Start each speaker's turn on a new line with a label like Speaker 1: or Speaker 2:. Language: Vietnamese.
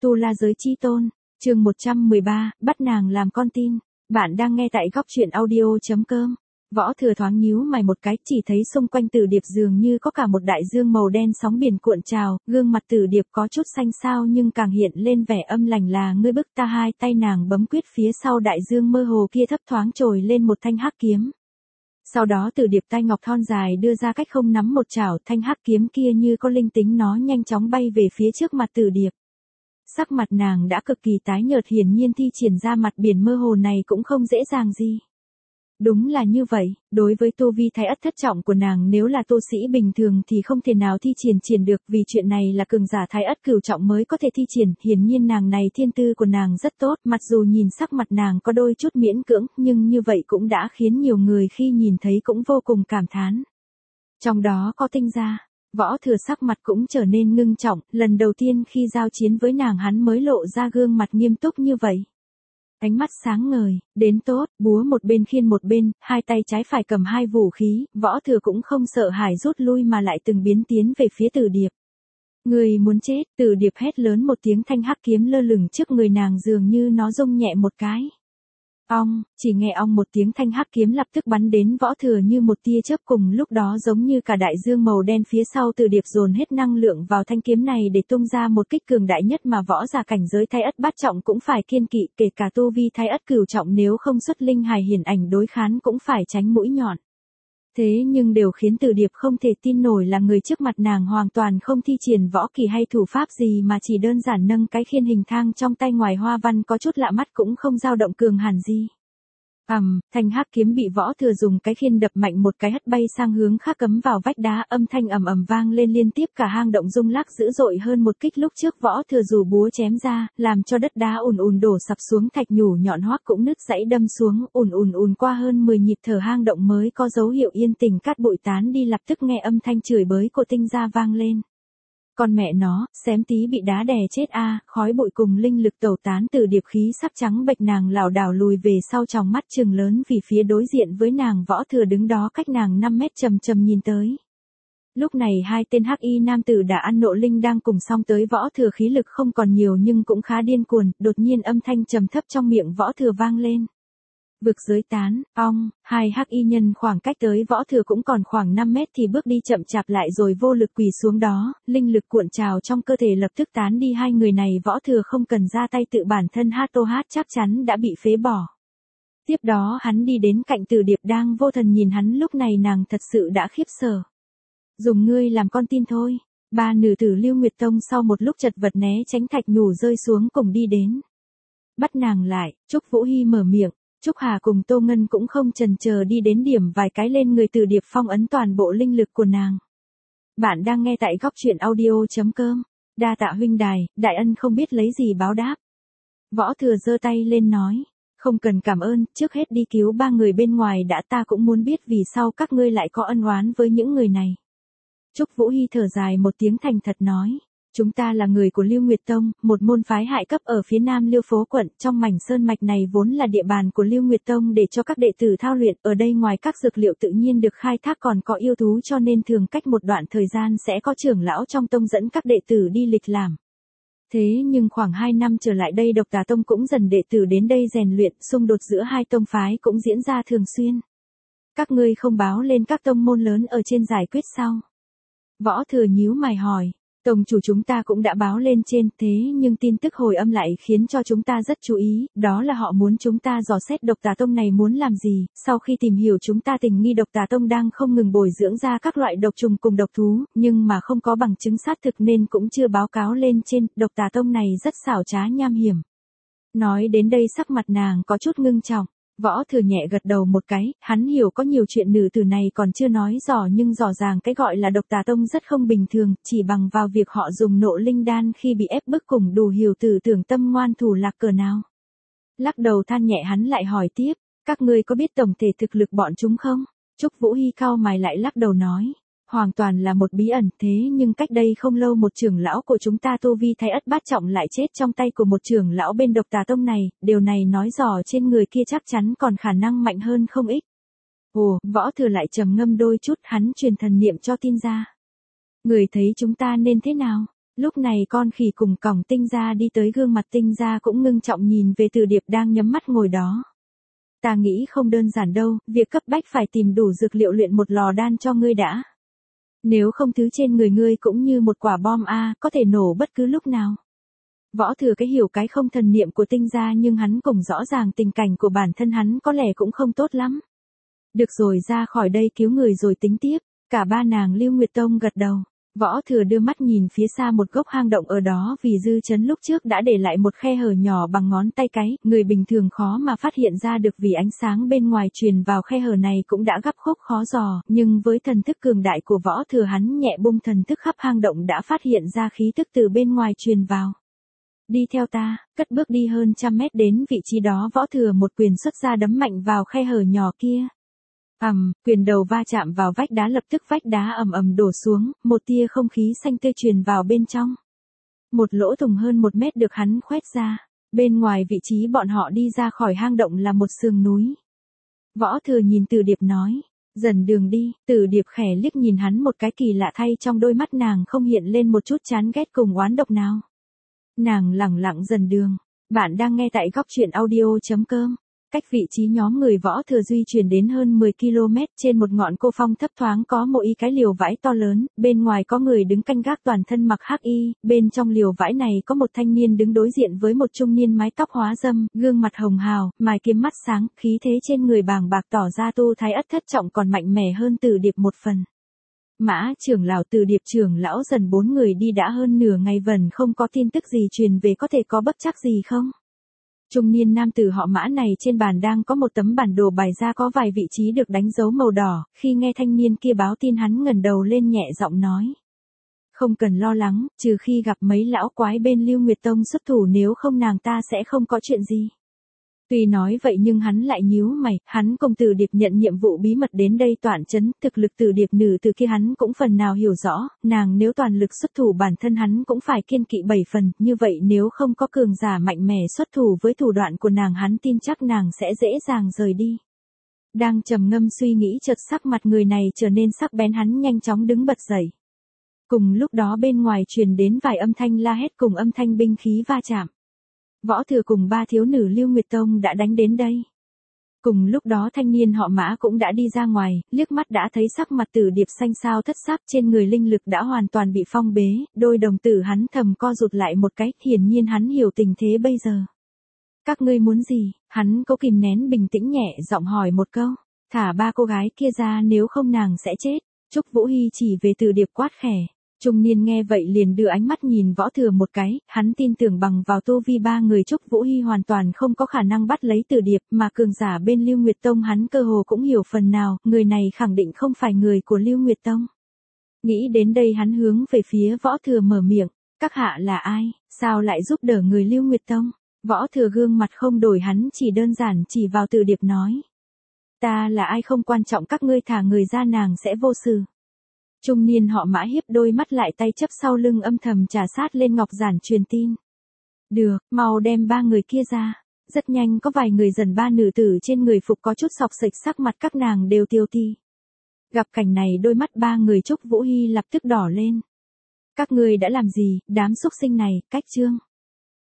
Speaker 1: Tu La Giới Chi Tôn, chương 113, bắt nàng làm con tin. Bạn đang nghe tại góc truyện audio.com. Võ Thừa thoáng nhíu mày một cái, chỉ thấy xung quanh Tử Điệp dường như có cả một đại dương màu đen sóng biển cuộn trào, gương mặt Tử Điệp có chút xanh xao nhưng càng hiện lên vẻ âm lành là ngươi bức ta. Hai tay nàng bấm quyết, phía sau đại dương mơ hồ kia thấp thoáng trồi lên một thanh hắc kiếm. Sau đó Tử Điệp tay ngọc thon dài đưa ra cách không nắm một chảo, thanh hắc kiếm kia như có linh tính, nó nhanh chóng bay về phía trước mặt Tử Điệp. Sắc mặt nàng đã cực kỳ tái nhợt, hiển nhiên thi triển ra mặt biển mơ hồ này cũng không dễ dàng gì. Đúng là như vậy, đối với tu vi thái ất thất trọng của nàng, nếu là tu sĩ bình thường thì không thể nào thi triển được, vì chuyện này là cường giả thái ất cửu trọng mới có thể thi triển. Hiển nhiên nàng này thiên tư của nàng rất tốt, mặc dù nhìn sắc mặt nàng có đôi chút miễn cưỡng, nhưng như vậy cũng đã khiến nhiều người khi nhìn thấy cũng vô cùng cảm thán. Trong đó có Tinh Gia. Võ Thừa sắc mặt cũng trở nên ngưng trọng, lần đầu tiên khi giao chiến với nàng hắn mới lộ ra gương mặt nghiêm túc như vậy. Ánh mắt sáng ngời, đến tốt, búa một bên khiên một bên, hai tay trái phải cầm hai vũ khí, Võ Thừa cũng không sợ hãi rút lui mà lại từng biến tiến về phía Tử Điệp. Người muốn chết, Tử Điệp hét lớn một tiếng, thanh hắc kiếm lơ lửng trước người nàng dường như nó rung nhẹ một cái. Ong, chỉ nghe ong một tiếng, thanh hắc kiếm lập tức bắn đến Võ Thừa như một tia chớp, cùng lúc đó giống như cả đại dương màu đen phía sau Tử Điệp dồn hết năng lượng vào thanh kiếm này để tung ra một kích cường đại nhất mà võ giả cảnh giới thái ất bát trọng cũng phải kiêng kỵ, kể cả tu vi thái ất cửu trọng nếu không xuất linh hài hiển ảnh đối kháng cũng phải tránh mũi nhọn. Thế nhưng đều khiến Tử Điệp không thể tin nổi là người trước mặt nàng hoàn toàn không thi triển võ kỳ hay thủ pháp gì mà chỉ đơn giản nâng cái khiên hình thang trong tay, ngoài hoa văn có chút lạ mắt cũng không dao động cường hẳn gì. Thanh hắc kiếm bị Võ Thừa dùng cái khiên đập mạnh một cái, hất bay sang hướng khác, cấm vào vách đá, âm thanh ầm ầm vang lên liên tiếp, cả hang động rung lắc dữ dội hơn một kích lúc trước Võ Thừa dù búa chém ra, làm cho đất đá ùn ùn đổ sập xuống, thạch nhũ nhọn hoắc cũng nứt dãy đâm xuống, ùn qua hơn 10 nhịp thở hang động mới có dấu hiệu yên tĩnh, cát bụi tán đi, lập tức nghe âm thanh chửi bới của Tinh Gia vang lên. Con mẹ nó, xém tí bị đá đè chết a, khói bụi cùng linh lực tẩu tán. Từ Điệp khí sắc trắng bệch, nàng lảo đảo lùi về sau, tròng mắt trừng lớn vì phía đối diện với nàng Võ Thừa đứng đó cách nàng 5 mét trầm nhìn tới. Lúc này hai tên hắc y nam tử đã ăn nộ linh đang cùng song tới Võ Thừa, khí lực không còn nhiều nhưng cũng khá điên cuồng, đột nhiên âm thanh trầm thấp trong miệng Võ Thừa vang lên. Vực giới tán, ong, hai hắc y nhân khoảng cách tới Võ Thừa cũng còn khoảng 5 mét thì bước đi chậm chạp lại rồi vô lực quỳ xuống đó, linh lực cuộn trào trong cơ thể lập tức tán đi. Hai người này Võ Thừa không cần ra tay, tự bản thân hát chắc chắn đã bị phế bỏ. Tiếp đó hắn đi đến cạnh Tử Điệp đang vô thần nhìn hắn, lúc này nàng thật sự đã khiếp sợ. Dùng ngươi làm con tin thôi. Ba nữ tử Lưu Nguyệt Tông sau một lúc chật vật né tránh thạch nhũ rơi xuống cùng đi đến. Bắt nàng lại, Trúc Vũ Hy mở miệng. Trúc Hà cùng Tô Ngân cũng không chần chờ đi đến, điểm vài cái lên người Tử Điệp, phong ấn toàn bộ linh lực của nàng. Bạn đang nghe tại góc truyện audio.com. Đa tạ huynh đài, đại ân không biết lấy gì báo đáp. Võ Thừa giơ tay lên nói. Không cần cảm ơn, trước hết đi cứu ba người bên ngoài đã, ta cũng muốn biết vì sao các ngươi lại có ân oán với những người này. Trúc Vũ Hy thở dài một tiếng, thành thật nói. Chúng ta là người của Lưu Nguyệt Tông, một môn phái hạ cấp ở phía nam Liêu Phố quận, trong mảnh sơn mạch này vốn là địa bàn của Lưu Nguyệt Tông để cho các đệ tử thao luyện, ở đây ngoài các dược liệu tự nhiên được khai thác còn có yêu thú, cho nên thường cách một đoạn thời gian sẽ có trưởng lão trong tông dẫn các đệ tử đi lịch lãm. Thế nhưng khoảng 2 năm trở lại đây Độc Tà Tông cũng dần đệ tử đến đây rèn luyện, xung đột giữa hai tông phái cũng diễn ra thường xuyên. Các ngươi không báo lên các tông môn lớn ở trên giải quyết sao? Võ Thừa nhíu mày hỏi. Tông chủ chúng ta cũng đã báo lên trên, thế nhưng tin tức hồi âm lại khiến cho chúng ta rất chú ý, đó là họ muốn chúng ta dò xét Độc Tà Tông này muốn làm gì. Sau khi tìm hiểu chúng ta tình nghi Độc Tà Tông đang không ngừng bồi dưỡng ra các loại độc trùng cùng độc thú, nhưng mà không có bằng chứng xác thực nên cũng chưa báo cáo lên trên. Độc Tà Tông này rất xảo trá nham hiểm. Nói đến đây sắc mặt nàng có chút ngưng trọng. Võ Thừa nhẹ gật đầu một cái, hắn hiểu có nhiều chuyện nữ tử này còn chưa nói rõ, nhưng rõ ràng cái gọi là Độc Tà Tông rất không bình thường, chỉ bằng vào việc họ dùng nộ linh đan khi bị ép bức cùng đủ hiểu tử tưởng tâm ngoan thủ lạc cỡ nào. Lắc đầu than nhẹ hắn lại hỏi tiếp, các ngươi có biết tổng thể thực lực bọn chúng không? Trúc Vũ Hy cau mày lại lắc đầu nói. Hoàn toàn là một bí ẩn, thế nhưng cách đây không lâu một trưởng lão của chúng ta tu vi thái ất bát trọng lại chết trong tay của một trưởng lão bên Độc Tà Tông này, điều này nói rõ trên người kia chắc chắn còn khả năng mạnh hơn không ít. Ồ, Võ Thừa lại trầm ngâm đôi chút, hắn truyền thần niệm cho Tin Gia. Người thấy chúng ta nên thế nào? Lúc này con khỉ cùng còng Tinh Gia đi tới, gương mặt Tinh Gia cũng ngưng trọng nhìn về Từ Điệp đang nhắm mắt ngồi đó. Ta nghĩ không đơn giản đâu, việc cấp bách phải tìm đủ dược liệu luyện một lò đan cho ngươi đã. Nếu không thứ trên người ngươi cũng như một quả bom có thể nổ bất cứ lúc nào. Võ Thừa cái hiểu cái không, thần niệm của Tinh Gia, nhưng hắn cũng rõ ràng tình cảnh của bản thân hắn có lẽ cũng không tốt lắm. Được rồi, ra khỏi đây cứu người rồi tính tiếp. Cả ba nàng Lưu Nguyệt Tông gật đầu. Võ Thừa đưa mắt nhìn phía xa một gốc hang động ở đó, vì dư chấn lúc trước đã để lại một khe hở nhỏ bằng ngón tay cái, người bình thường khó mà phát hiện ra được vì ánh sáng bên ngoài truyền vào khe hở này cũng đã gấp khúc khó dò, nhưng với thần thức cường đại của Võ Thừa, hắn nhẹ bung thần thức khắp hang động đã phát hiện ra khí tức từ bên ngoài truyền vào. Đi theo ta, cất bước đi hơn 100 mét đến vị trí đó, Võ Thừa một quyền xuất ra đấm mạnh vào khe hở nhỏ kia. Quyền đầu va chạm vào vách đá, lập tức vách đá ầm ầm đổ xuống, một tia không khí xanh tươi truyền vào bên trong. Một lỗ thủng hơn 1 mét được hắn khoét ra. Bên ngoài vị trí bọn họ đi ra khỏi hang động là một sườn núi. Võ Thừa nhìn Từ Điệp nói, dần đường đi. Từ Điệp khẽ liếc nhìn hắn một cái, kỳ lạ thay trong đôi mắt nàng không hiện lên một chút chán ghét cùng oán độc nào. Nàng lẳng lặng dần đường. Bạn đang nghe tại góc truyện audio.com. Cách vị trí nhóm người Võ Thừa di chuyển đến hơn 10 km, trên một ngọn cô phong thấp thoáng có một cái liều vải to lớn, bên ngoài có người đứng canh gác toàn thân mặc hắc y, bên trong liều vải này có một thanh niên đứng đối diện với một trung niên mái tóc hóa râm, gương mặt hồng hào, mày kiếm mắt sáng, khí thế trên người bàng bạc tỏ ra tu thái ất thất trọng, còn mạnh mẽ hơn Từ Điệp một phần. Mã trưởng lão, Từ Điệp trưởng lão, dần 4 người đi đã hơn nửa ngày vẫn không có tin tức gì truyền về, có thể có bất trắc gì không? Trung niên nam tử họ Mã này trên bàn đang có một tấm bản đồ bày ra, có vài vị trí được đánh dấu màu đỏ, khi nghe thanh niên kia báo tin hắn ngẩng đầu lên nhẹ giọng nói. Không cần lo lắng, trừ khi gặp mấy lão quái bên Lưu Nguyệt Tông xuất thủ, nếu không nàng ta sẽ không có chuyện gì. Tuy nói vậy nhưng hắn lại nhíu mày, hắn cùng Từ Điệp nhận nhiệm vụ bí mật đến đây toản trấn, thực lực Từ Điệp nữ từ kia hắn cũng phần nào hiểu rõ, nàng nếu toàn lực xuất thủ bản thân hắn cũng phải kiên kỵ 7 phần, như vậy nếu không có cường giả mạnh mẽ xuất thủ với thủ đoạn của nàng, hắn tin chắc nàng sẽ dễ dàng rời đi. Đang trầm ngâm suy nghĩ, chợt sắc mặt người này trở nên sắc bén, hắn nhanh chóng đứng bật dậy. Cùng lúc đó bên ngoài truyền đến vài âm thanh la hét cùng âm thanh binh khí va chạm. Võ Thừa cùng 3 thiếu nữ Lưu Nguyệt Tông đã đánh đến đây. Cùng lúc đó thanh niên họ Mã cũng đã đi ra ngoài, liếc mắt đã thấy sắc mặt Từ Điệp xanh xao thất sắc, trên người linh lực đã hoàn toàn bị phong bế, đôi đồng tử hắn thầm co rụt lại một cái, hiển nhiên hắn hiểu tình thế bây giờ. Các ngươi muốn gì? Hắn cố kìm nén bình tĩnh nhẹ giọng hỏi một câu. Thả 3 cô gái kia ra, nếu không nàng sẽ chết. Trúc Vũ Hy chỉ về Từ Điệp quát khẽ. Trung niên nghe vậy liền đưa ánh mắt nhìn Võ Thừa một cái, hắn tin tưởng bằng vào tu vi 3 người Trúc Vũ Hy hoàn toàn không có khả năng bắt lấy Từ Điệp, mà cường giả bên Lưu Nguyệt Tông hắn cơ hồ cũng hiểu phần nào, người này khẳng định không phải người của Lưu Nguyệt Tông. Nghĩ đến đây hắn hướng về phía Võ Thừa mở miệng, các hạ là ai, sao lại giúp đỡ người Lưu Nguyệt Tông? Võ Thừa gương mặt không đổi, hắn chỉ đơn giản chỉ vào Từ Điệp nói. Ta là ai không quan trọng, các ngươi thả người ra nàng sẽ vô sự. Trung niên họ Mã hiếp đôi mắt lại, tay chấp sau lưng âm thầm trà sát lên ngọc giản truyền tin. Được, mau đem 3 người kia ra. Rất nhanh có vài người dần 3 nữ tử trên người phục có chút sọc sệch, sắc mặt các nàng đều tiêu ti. Gặp cảnh này đôi mắt 3 người Trúc Vũ Hy lập tức đỏ lên. Các ngươi đã làm gì, đám xúc sinh này, cách chương.